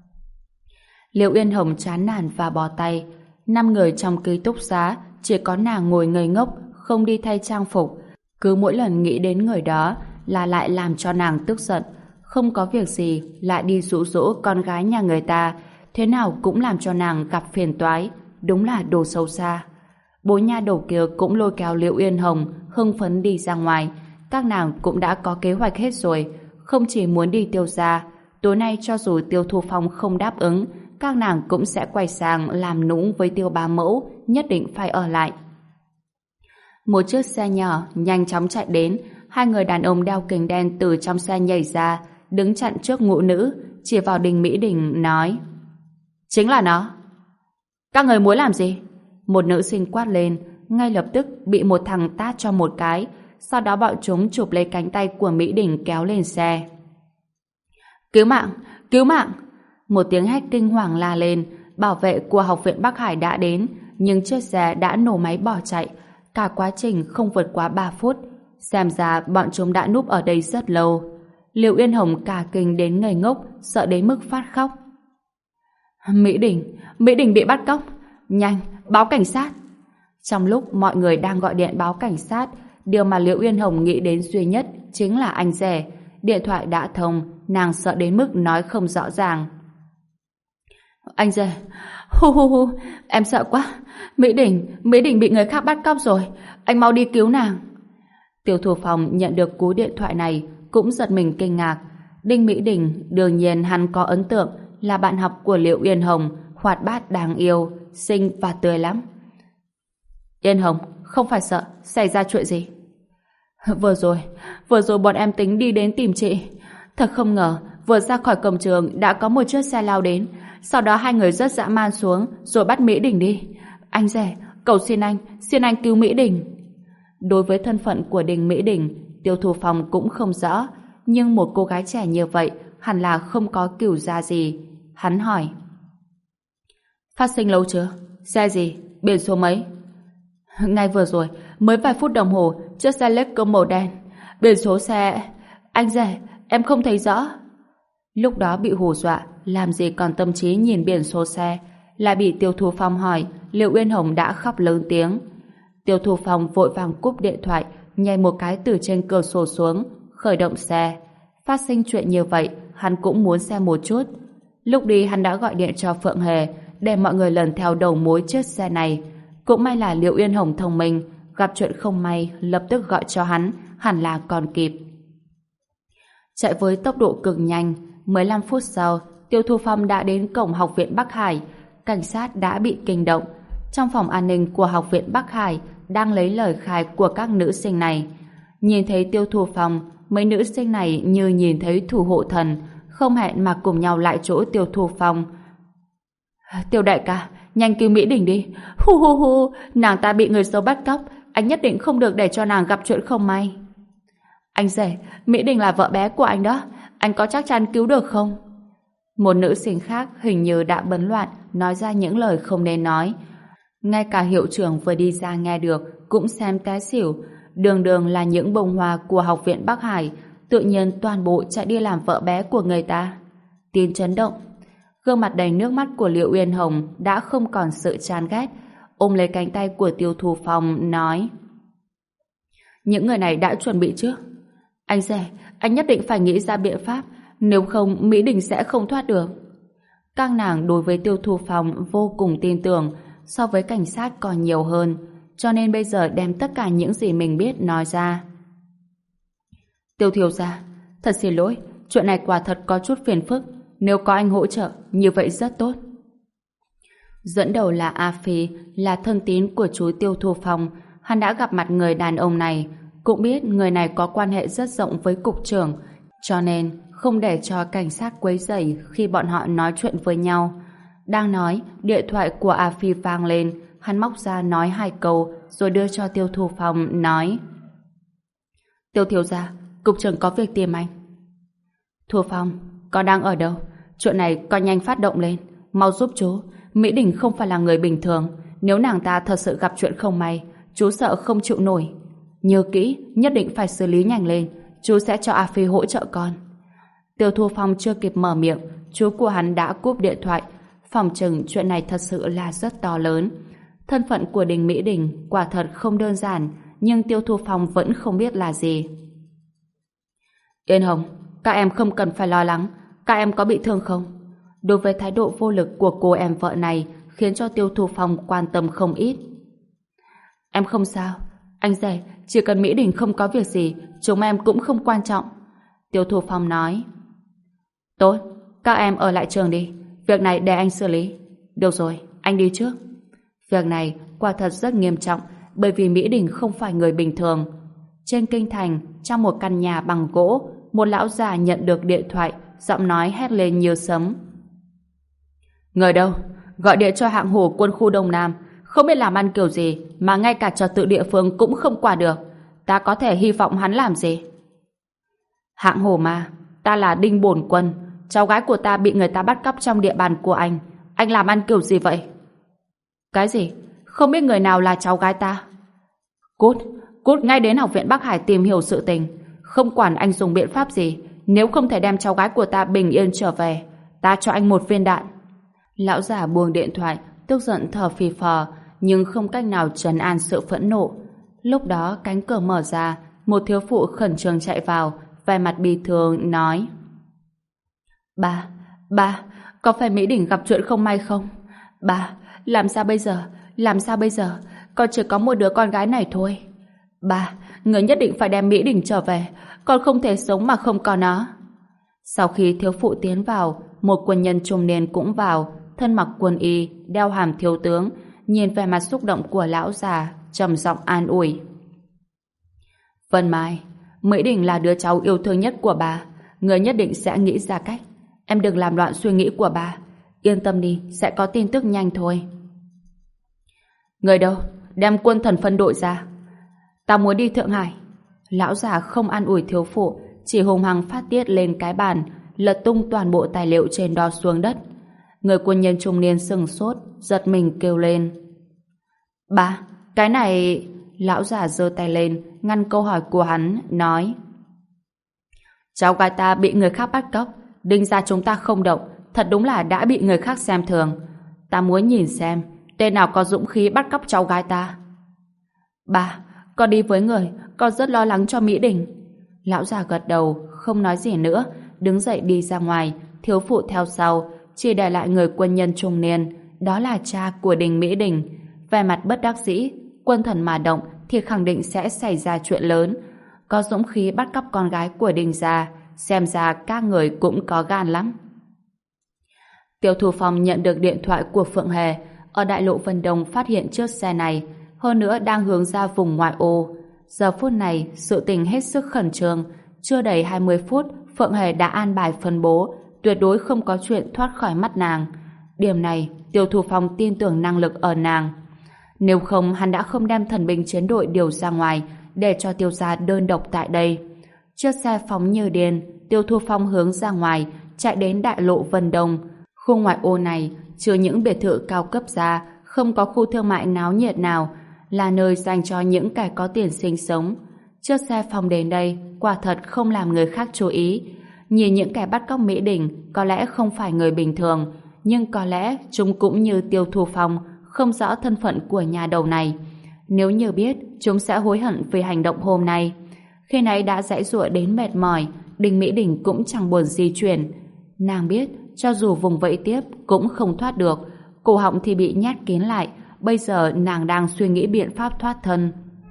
A: Liệu Yên Hồng chán nản và bỏ tay. 5 người trong ký túc xá chỉ có nàng ngồi ngây ngốc, không đi thay trang phục. Cứ mỗi lần nghĩ đến người đó là lại làm cho nàng tức giận. Không có việc gì lại đi dụ dỗ con gái nhà người ta, thế nào cũng làm cho nàng gặp phiền toái. Đúng là đồ xấu xa. Bố nha đầu kia cũng lôi kéo Liệu Yên Hồng hưng phấn đi ra ngoài. Các nàng cũng đã có kế hoạch hết rồi, không chỉ muốn đi Tiêu gia. Tối nay cho dù Tiêu Thu Phong không đáp ứng, các nàng cũng sẽ quay sang làm nũng với Tiêu bá mẫu, nhất định phải ở lại. Một chiếc xe nhỏ nhanh chóng chạy đến, hai người đàn ông đeo kính đen từ trong xe nhảy ra, đứng chặn trước ngũ nữ, chỉ vào Đinh Mỹ Đình nói: Chính là nó. Các người muốn làm gì? Một nữ sinh quát lên, ngay lập tức bị một thằng tát cho một cái, sau đó bọn chúng chụp lấy cánh tay của Mỹ Đình kéo lên xe. Cứu mạng! Cứu mạng! Một tiếng hét kinh hoàng la lên, bảo vệ của Học viện Bắc Hải đã đến, nhưng chiếc xe đã nổ máy bỏ chạy. Cả quá trình không vượt quá 3 phút. Xem ra bọn chúng đã núp ở đây rất lâu. Liệu Yên Hồng cả kinh đến ngây ngốc, sợ đến mức phát khóc. Mỹ Đình bị bắt cóc. Nhanh, báo cảnh sát. Trong lúc mọi người đang gọi điện báo cảnh sát, điều mà Liễu Yên Hồng nghĩ đến duy nhất chính là anh rể. Điện thoại đã thông, nàng sợ đến mức nói không rõ ràng. Anh rể, hu, em sợ quá. Mỹ Đình bị người khác bắt cóc rồi. Anh mau đi cứu nàng. Tiêu Thủ Phong nhận được cú điện thoại này cũng giật mình kinh ngạc. Đinh Mỹ Đình, đương nhiên hắn có ấn tượng là bạn học của Liễu Yên Hồng, hoạt bát đáng yêu, xinh và tươi lắm. Yên Hồng, không phải sợ, xảy ra chuyện gì? Vừa rồi bọn em tính đi đến tìm chị. Thật không ngờ, vừa ra khỏi cổng trường đã có một chiếc xe lao đến. Sau đó hai người rất dã man xuống rồi bắt Mỹ Đình đi. Anh rể, cầu xin anh cứu Mỹ Đình. Đối với thân phận của Đinh Mỹ Đình, Tiêu Thủ Phong cũng không rõ, nhưng một cô gái trẻ như vậy hẳn là không có cửu gia gì. Hắn hỏi: Phát sinh lâu chưa? Xe gì? Biển số mấy? Ngay vừa rồi, mới vài phút đồng hồ, chiếc xe Lexus màu đen. Biển số xe... Anh rể, em không thấy rõ. Lúc đó bị hù dọa, làm gì còn tâm trí nhìn biển số xe, lại bị Tiêu Thủ Phong hỏi, Liệu Uyên Hồng đã khóc lớn tiếng. Tiêu Thủ Phong vội vàng cúp điện thoại, nhảy một cái từ trên cửa sổ xuống, khởi động xe. Phát sinh chuyện như vậy, hắn cũng muốn xem một chút. Lúc đi hắn đã gọi điện cho Phượng Hề để mọi người lần theo đầu mối chiếc xe này. Cũng may là Liệu Uyên Hồng thông minh, gặp chuyện không may lập tức gọi cho hắn, hẳn là còn kịp. Chạy với tốc độ cực nhanh, 15 phút sau, Tiêu Thủ Phong đã đến cổng Học viện Bắc Hải. Cảnh sát đã bị kinh động. Trong phòng an ninh của Học viện Bắc Hải đang lấy lời khai của các nữ sinh này. Nhìn thấy Tiêu Thủ Phong, mấy nữ sinh này như nhìn thấy thủ hộ thần, không hẹn mà cùng nhau lại chỗ Tiêu Thủ Phong. Tiêu đại ca, nhanh cứu Mỹ Đình đi. Hu, nàng ta bị người xấu bắt cóc, anh nhất định không được để cho nàng gặp chuyện không may. Anh rể, Mỹ Đình là vợ bé của anh đó, anh có chắc chắn cứu được không? Một nữ sinh khác hình như đã bấn loạn, nói ra những lời không nên nói. Ngay cả hiệu trưởng vừa đi ra nghe được cũng xem té xỉu. Đường là những bông hoa của Học viện Bắc Hải, tự nhiên toàn bộ chạy đi làm vợ bé của người ta. Tin chấn động. Gương mặt đầy nước mắt của Liệu Uyên Hồng đã không còn sự chán ghét, ôm lấy cánh tay của Tiêu Thủ Phong nói: Những người này đã chuẩn bị trước. Anh rể, anh nhất định phải nghĩ ra biện pháp, nếu không Mỹ Đình sẽ không thoát được. Các nàng đối với Tiêu Thủ Phong vô cùng tin tưởng, so với cảnh sát còn nhiều hơn, cho nên bây giờ đem tất cả những gì mình biết nói ra. Tiêu thiếu gia, thật xin lỗi, chuyện này quả thật có chút phiền phức, nếu có anh hỗ trợ, như vậy rất tốt. Dẫn đầu là A Phi, là thân tín của chú Tiêu Thủ Phong. Hắn đã gặp mặt người đàn ông này, cũng biết người này có quan hệ rất rộng với cục trưởng, cho nên không để cho cảnh sát quấy rầy khi bọn họ nói chuyện với nhau. Đang nói, điện thoại của A Phi vang lên, hắn móc ra nói 2 câu rồi đưa cho Tiêu Thủ Phong nói: Tiêu thiếu gia, cục trưởng có việc tìm anh. Thủ Phong, con đang ở đâu? Chuyện này con nhanh phát động lên, mau giúp chú. Mỹ Đình không phải là người bình thường, nếu nàng ta thật sự gặp chuyện không may, chú sợ không chịu nổi. Nhớ kỹ, nhất định phải xử lý nhanh lên, chú sẽ cho A Phi hỗ trợ con. Tiêu Thủ Phong chưa kịp mở miệng, chú của hắn đã cúp điện thoại. Phòng chừng chuyện này thật sự là rất to lớn. Thân phận của Đinh Mỹ Đình quả thật không đơn giản, nhưng Tiêu Thủ Phong vẫn không biết là gì. Yên Hồng, các em không cần phải lo lắng, các em có bị thương không? Đối với thái độ vô lực của cô em vợ này khiến cho Tiêu Thủ Phong quan tâm không ít. Em không sao, anh rể, chỉ cần Mỹ Đình không có việc gì, chúng em cũng không quan trọng. Tiêu Thủ Phong nói. Tốt, các em ở lại trường đi, việc này để anh xử lý. Được rồi, anh đi trước. Việc này quả thật rất nghiêm trọng, bởi vì Mỹ Đình không phải người bình thường. Trên kinh thành, trong một căn nhà bằng gỗ, một lão già nhận được điện thoại, giọng nói hét lên như sấm. Người đâu? Gọi điện cho hạng hổ quân khu Đông Nam, không biết làm ăn kiểu gì mà ngay cả trật tự địa phương cũng không qua được. Ta có thể hy vọng hắn làm gì? Hạng hổ mà, ta là Đinh Bổn Quân, cháu gái của ta bị người ta bắt cóc trong địa bàn của anh. Anh làm ăn kiểu gì vậy? Cái gì? Không biết người nào là cháu gái ta? Cút ngay đến học viện Bắc Hải tìm hiểu sự tình. Không quản anh dùng biện pháp gì, nếu không thể đem cháu gái của ta bình yên trở về, ta cho anh một viên đạn. Lão già buông điện thoại, tức giận thở phì phò, nhưng không cách nào trấn an sự phẫn nộ. Lúc đó cánh cửa mở ra, một thiếu phụ khẩn trương chạy vào, vẻ mặt bi thương nói: Ba, có phải Mỹ Đình gặp chuyện không may không? Ba, làm sao bây giờ? Làm sao bây giờ? Con chỉ có một đứa con gái này thôi. Ba, người nhất định phải đem Mỹ Đình trở về, con không thể sống mà không có nó. Sau khi thiếu phụ tiến vào, một quân nhân trung niên cũng vào, thân mặc quân y, đeo hàm thiếu tướng, nhìn vẻ mặt xúc động của lão già, trầm giọng an ủi: Vân Mai, Mỹ Đình là đứa cháu yêu thương nhất của bà, người nhất định sẽ nghĩ ra cách. Em đừng làm loạn suy nghĩ của bà, yên tâm đi, sẽ có tin tức nhanh thôi. Người đâu? Đem quân thần phân đội ra. Ta muốn đi Thượng Hải. Lão già không an ủi thiếu phụ, chỉ hung hăng phát tiết lên cái bàn, lật tung toàn bộ tài liệu trên đó xuống đất. Người quân nhân trung niên sừng sốt, giật mình kêu lên: Ba, cái này... Lão già giơ tay lên, ngăn câu hỏi của hắn, nói: Cháu gái ta bị người khác bắt cóc, Đinh gia chúng ta không động, thật đúng là đã bị người khác xem thường. Ta muốn nhìn xem tên nào có dũng khí bắt cóc cháu gái ta. Ba, con đi với người, con rất lo lắng cho Mỹ Đình. Lão già gật đầu, không nói gì nữa, đứng dậy đi ra ngoài, thiếu phụ theo sau, chỉ để lại người quân nhân trung niên, đó là cha của Đinh Mỹ Đình. Vẻ mặt bất đắc dĩ, quân thần mà động thì khẳng định sẽ xảy ra chuyện lớn. Có dũng khí bắt cóc con gái của Đinh gia, xem ra các người cũng có gan lắm. Tiêu Thu Phong nhận được điện thoại của Phượng Hề, ở đại lộ Vân Đông phát hiện chiếc xe này, hơn nữa đang hướng ra vùng ngoại ô. Giờ phút này, sự tình hết sức khẩn trương. Chưa đầy 20 phút, Phượng Hề đã an bài phân bố, tuyệt đối không có chuyện thoát khỏi mắt nàng. Điểm này, Tiêu Thu Phong tin tưởng năng lực ở nàng. Nếu không, hắn đã không đem thần binh chiến đội điều ra ngoài, để cho Tiêu gia đơn độc tại đây. Chiếc xe phóng như điên, Tiêu Thu Phong hướng ra ngoài, chạy đến đại lộ Vân Đông. Khu ngoại ô này, trừ những biệt thự cao cấp ra, không có khu thương mại náo nhiệt nào, là nơi dành cho những kẻ có tiền sinh sống. Chiếc xe phóng đến đây, quả thật không làm người khác chú ý. Nhìn những kẻ bắt cóc Mỹ Đình, có lẽ không phải người bình thường, nhưng có lẽ chúng cũng như Tiêu Thu Phong, không rõ thân phận của nhà đầu này. Nếu như biết, chúng sẽ hối hận về hành động hôm nay. Khi nãy đã giãy giụa đến mệt mỏi, Đinh Mỹ Đình cũng chẳng buồn di chuyển. Nàng biết, cho dù vùng vẫy tiếp cũng không thoát được, cổ họng thì bị nhét kín lại. Bây giờ nàng đang suy nghĩ biện pháp thoát thân.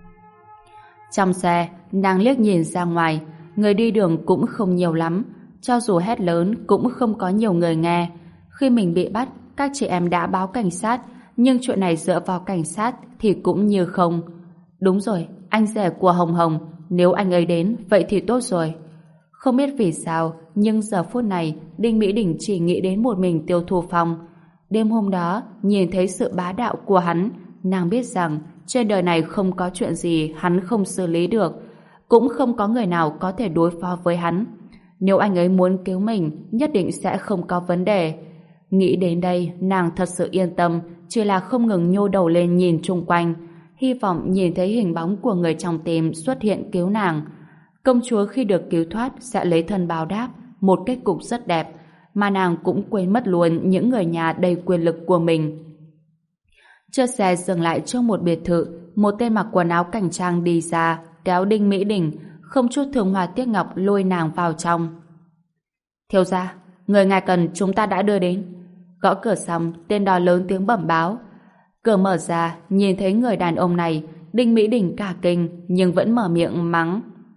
A: Trong xe, nàng liếc nhìn ra ngoài, người đi đường cũng không nhiều lắm, cho dù hét lớn cũng không có nhiều người nghe. Khi mình bị bắt, các chị em đã báo cảnh sát, nhưng chuyện này dựa vào cảnh sát thì cũng như không. Đúng rồi, anh rể của Hồng Hồng, nếu anh ấy đến, vậy thì tốt rồi. Không biết vì sao, nhưng giờ phút này, Đinh Mỹ Đình chỉ nghĩ đến một mình Tiêu Thu Phong. Đêm hôm đó, nhìn thấy sự bá đạo của hắn, nàng biết rằng trên đời này không có chuyện gì hắn không xử lý được, cũng không có người nào có thể đối phó với hắn. Nếu anh ấy muốn cứu mình, nhất định sẽ không có vấn đề. Nghĩ đến đây, nàng thật sự yên tâm, chỉ là không ngừng nhô đầu lên nhìn chung quanh, hy vọng nhìn thấy hình bóng của người trong tim xuất hiện cứu nàng. Công chúa khi được cứu thoát sẽ lấy thân báo đáp, một kết cục rất đẹp, mà nàng cũng quên mất luôn những người nhà đầy quyền lực của mình. Chiếc xe dừng lại trước một biệt thự, một tên mặc quần áo cảnh trang đi ra, kéo Đinh Mỹ Đình, không chút thương hoa tiếc ngọc lôi nàng vào trong. Thiếu gia, người ngài cần chúng ta đã đưa đến. Gõ cửa xong, tên đó lớn tiếng bẩm báo. Cửa mở ra, nhìn thấy người đàn ông này, Đinh Mỹ Đình cả kinh, nhưng vẫn mở miệng mắng.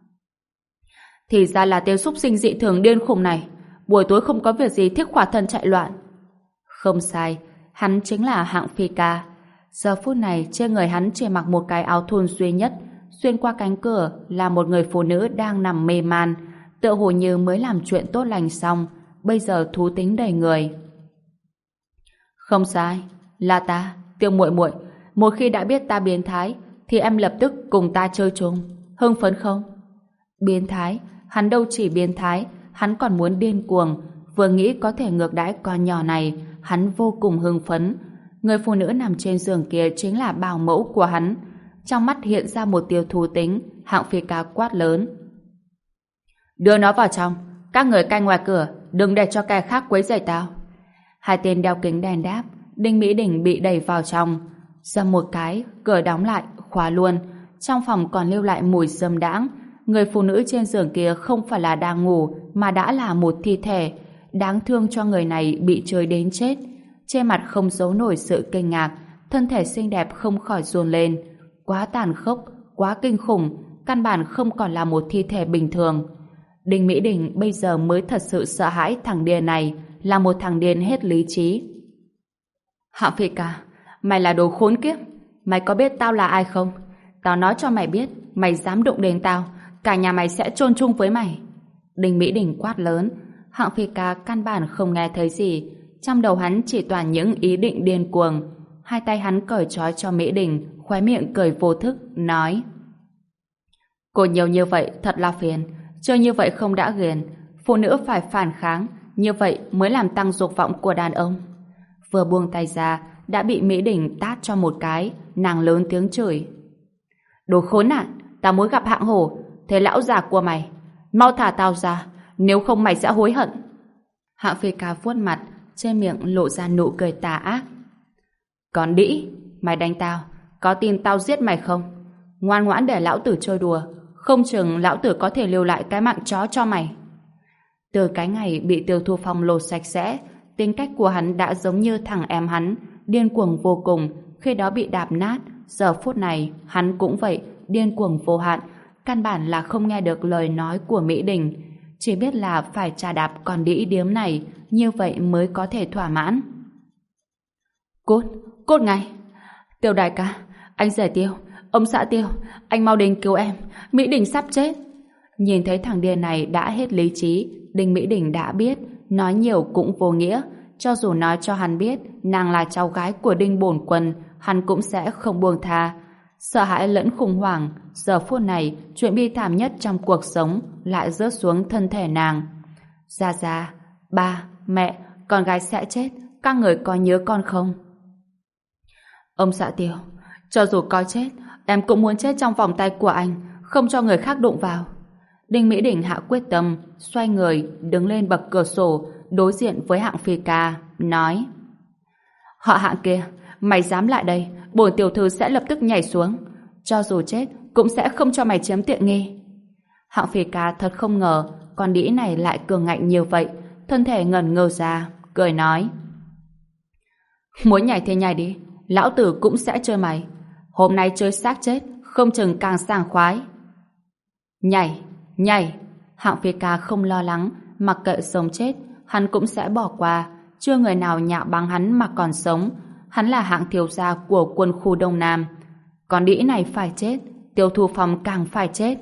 A: Thì ra là tên súc sinh dị thường điên khùng này, buổi tối không có việc gì thích khỏa thân chạy loạn. Không sai, hắn chính là Hạng Phi Ca. Giờ phút này trên người hắn chỉ mặc một cái áo thun duy nhất, xuyên qua cánh cửa là một người phụ nữ đang nằm mê man, tựa hồ như mới làm chuyện tốt lành xong, bây giờ thú tính đầy người. Không sai, là ta, Tiêu muội muội. Một khi đã biết ta biến thái, thì em lập tức cùng ta chơi chung. Hưng phấn không? Biến thái? Hắn đâu chỉ biến thái, hắn còn muốn điên cuồng. Vừa nghĩ có thể ngược đãi con nhỏ này, hắn vô cùng hưng phấn. Người phụ nữ nằm trên giường kia chính là bảo mẫu của hắn. Trong mắt hiện ra một tia thú tính, Hạng Phi Ca quát lớn. Đưa nó vào trong, các người canh ngoài cửa, đừng để cho kẻ khác quấy rầy tao. Hai tên đeo kính đen đáp. Đinh Mỹ Đình bị đẩy vào trong. Giầm một cái, cửa đóng lại, khóa luôn. Trong phòng còn lưu lại mùi dâm đãng. Người phụ nữ trên giường kia không phải là đang ngủ, mà đã là một thi thể. Đáng thương cho người này bị chơi đến chết. Trên mặt không giấu nổi sự kinh ngạc, thân thể xinh đẹp không khỏi run lên. Quá tàn khốc, quá kinh khủng, căn bản không còn là một thi thể bình thường. Đinh Mỹ Đình bây giờ mới thật sự sợ hãi thằng điên này, là một thằng điên hết lý trí. Hạng Phi Ca, mày là đồ khốn kiếp. Mày có biết tao là ai không? Tao nói cho mày biết, mày dám đụng đến tao, cả nhà mày sẽ chôn chung với mày. Đinh Mỹ Đình quát lớn. Hạng Phi Ca căn bản không nghe thấy gì, trong đầu hắn chỉ toàn những ý định điên cuồng. Hai tay hắn cởi trói cho Mỹ Đình, khóe miệng cười vô thức, nói: Cô nhiều như vậy thật là phiền, chơi như vậy không đã ghiền, phụ nữ phải phản kháng, như vậy mới làm tăng dục vọng của đàn ông. Vừa buông tay ra, đã bị Mỹ Đình tát cho một cái, nàng lớn tiếng chửi: Đồ khốn nạn, tao muốn gặp Hạng Hổ, thế lão già của mày, mau thả tao ra, nếu không mày sẽ hối hận. Hạng Phi Ca vuốt mặt, trên miệng lộ ra nụ cười tà ác. Còn đĩ, mày đánh tao, có tin tao giết mày không? Ngoan ngoãn để lão tử chơi đùa, không chừng lão tử có thể lưu lại cái mạng chó cho mày. Từ cái ngày bị Tiêu Thu Phong lột sạch sẽ, tính cách của hắn đã giống như thằng em hắn, điên cuồng vô cùng, khi đó bị đạp nát. Giờ phút này hắn cũng vậy, điên cuồng vô hạn, căn bản là không nghe được lời nói của Mỹ Đình, chỉ biết là phải chà đạp con đĩ điếm này, như vậy mới có thể thỏa mãn. Cút ngay! Tiêu đại ca, anh rể Tiêu, ông xã Tiêu, anh mau đến cứu em, Mỹ Đình sắp chết. Nhìn thấy thằng điên này đã hết lý trí, Đinh Mỹ Đình đã biết nói nhiều cũng vô nghĩa, cho dù nói cho hắn biết nàng là cháu gái của Đinh Bổn Quân, hắn cũng sẽ không buông tha. Sợ hãi lẫn khủng hoảng, giờ phút này chuyện bi thảm nhất trong cuộc sống lại rớt xuống thân thể nàng. Gia, ba, mẹ, con gái sẽ chết, các người có nhớ con không? Ông xã Tiêu, cho dù có chết, em cũng muốn chết trong vòng tay của anh, không cho người khác đụng vào. Đinh Mỹ Đình hạ quyết tâm, xoay người, đứng lên bậc cửa sổ, đối diện với Hạng Phi Ca, nói: Họ Hạng kia, mày dám lại đây, bổn tiểu thư sẽ lập tức nhảy xuống. Cho dù chết, cũng sẽ không cho mày chiếm tiện nghi. Hạng Phi Ca thật không ngờ, con đĩ này lại cường ngạnh như vậy, thân thể ngẩn ngơ ra, cười nói: Muốn nhảy thì nhảy đi, lão tử cũng sẽ chơi mày. Hôm nay chơi xác chết, không chừng càng sảng khoái. Nhảy! Hạng Phi Ca không lo lắng, mặc kệ sống chết, hắn cũng sẽ bỏ qua. Chưa người nào nhạo báng hắn mà còn sống. Hắn là hạng thiếu gia của quân khu Đông Nam. Con đĩ này phải chết, Tiêu Thu Phong càng phải chết.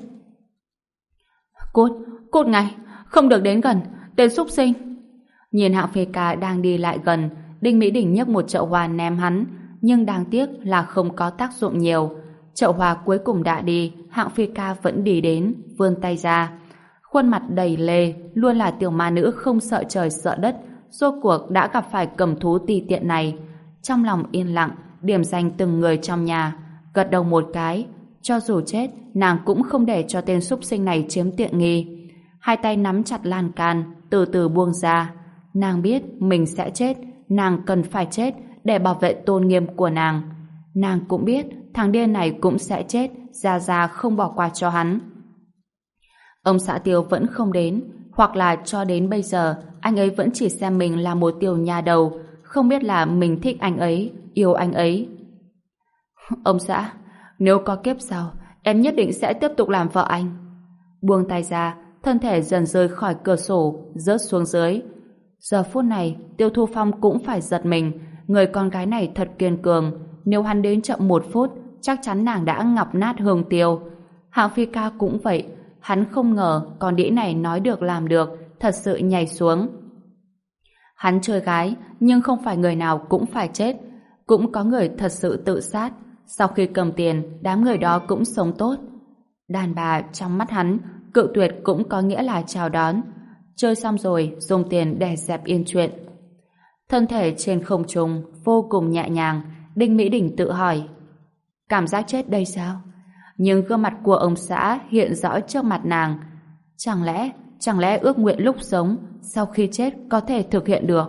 A: Cút ngay, không được đến gần, tên súc sinh. Nhìn Hạng Phi Ca đang đi lại gần, Đinh Mỹ Đình nhấc một chậu hoa ném hắn, nhưng đáng tiếc là không có tác dụng nhiều. Chậu hoa cuối cùng đã đi, Hạng Phi Ca vẫn đi đến, vươn tay ra. Khuôn mặt đầy lê, luôn là tiểu ma nữ không sợ trời sợ đất, rốt cuộc đã gặp phải cầm thú ti tiện này. Trong lòng yên lặng, điểm danh từng người trong nhà, gật đầu một cái. Cho dù chết, nàng cũng không để cho tên súc sinh này chiếm tiện nghi. Hai tay nắm chặt lan can, từ từ buông ra. Nàng biết mình sẽ chết, nàng cần phải chết để bảo vệ tôn nghiêm của nàng. Nàng cũng biết thằng điên này cũng sẽ chết, Gia không bỏ qua cho hắn. Ông xã Tiêu vẫn không đến, hoặc là cho đến bây giờ anh ấy vẫn chỉ xem mình là một tiểu nha đầu, không biết là mình thích anh ấy, yêu anh ấy. Ông xã, nếu có kiếp sau, em nhất định sẽ tiếp tục làm vợ anh. Buông tay ra, thân thể dần rơi khỏi cửa sổ, rớt xuống dưới. Giờ phút này, Tiêu Thu Phong cũng phải giật mình, người con gái này thật kiên cường, nếu hắn đến chậm 1 phút, chắc chắn nàng đã ngọc nát hương tiêu. Hạng Phi Ca cũng vậy, hắn không ngờ con đĩ này nói được làm được, thật sự nhảy xuống. Hắn chơi gái, nhưng không phải người nào cũng phải chết. Cũng có người thật sự tự sát. Sau khi cầm tiền, đám người đó cũng sống tốt. Đàn bà trong mắt hắn, cự tuyệt cũng có nghĩa là chào đón. Chơi xong rồi, dùng tiền để dẹp yên chuyện. Thân thể trên không trung vô cùng nhẹ nhàng, Đinh Mỹ Đình tự hỏi, cảm giác chết đây sao? Nhưng gương mặt của ông xã hiện rõ trước mặt nàng. Chẳng lẽ ước nguyện lúc sống, sau khi chết có thể thực hiện được?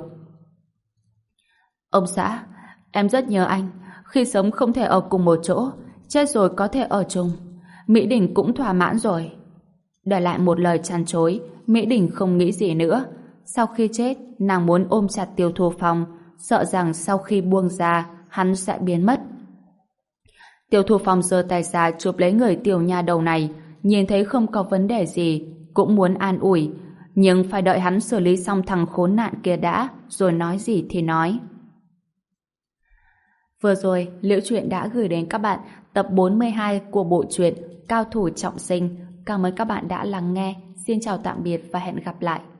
A: Ông xã, em rất nhớ anh. Khi sống không thể ở cùng một chỗ, chết rồi có thể ở chung. Mỹ Đình cũng thỏa mãn rồi. Để lại một lời chăn chối, Mỹ Đình không nghĩ gì nữa. Sau khi chết, nàng muốn ôm chặt Tiêu Thu Phong, sợ rằng sau khi buông ra, hắn sẽ biến mất. Tiêu Thu Phong giơ tay ra chụp lấy người tiểu nha đầu này, nhìn thấy không có vấn đề gì, cũng muốn an ủi, nhưng phải đợi hắn xử lý xong thằng khốn nạn kia đã, rồi nói gì thì nói. Vừa rồi, Liễu Chuyện đã gửi đến các bạn tập 42 của bộ truyện Cao Thủ Trọng Sinh. Cảm ơn các bạn đã lắng nghe. Xin chào tạm biệt và hẹn gặp lại.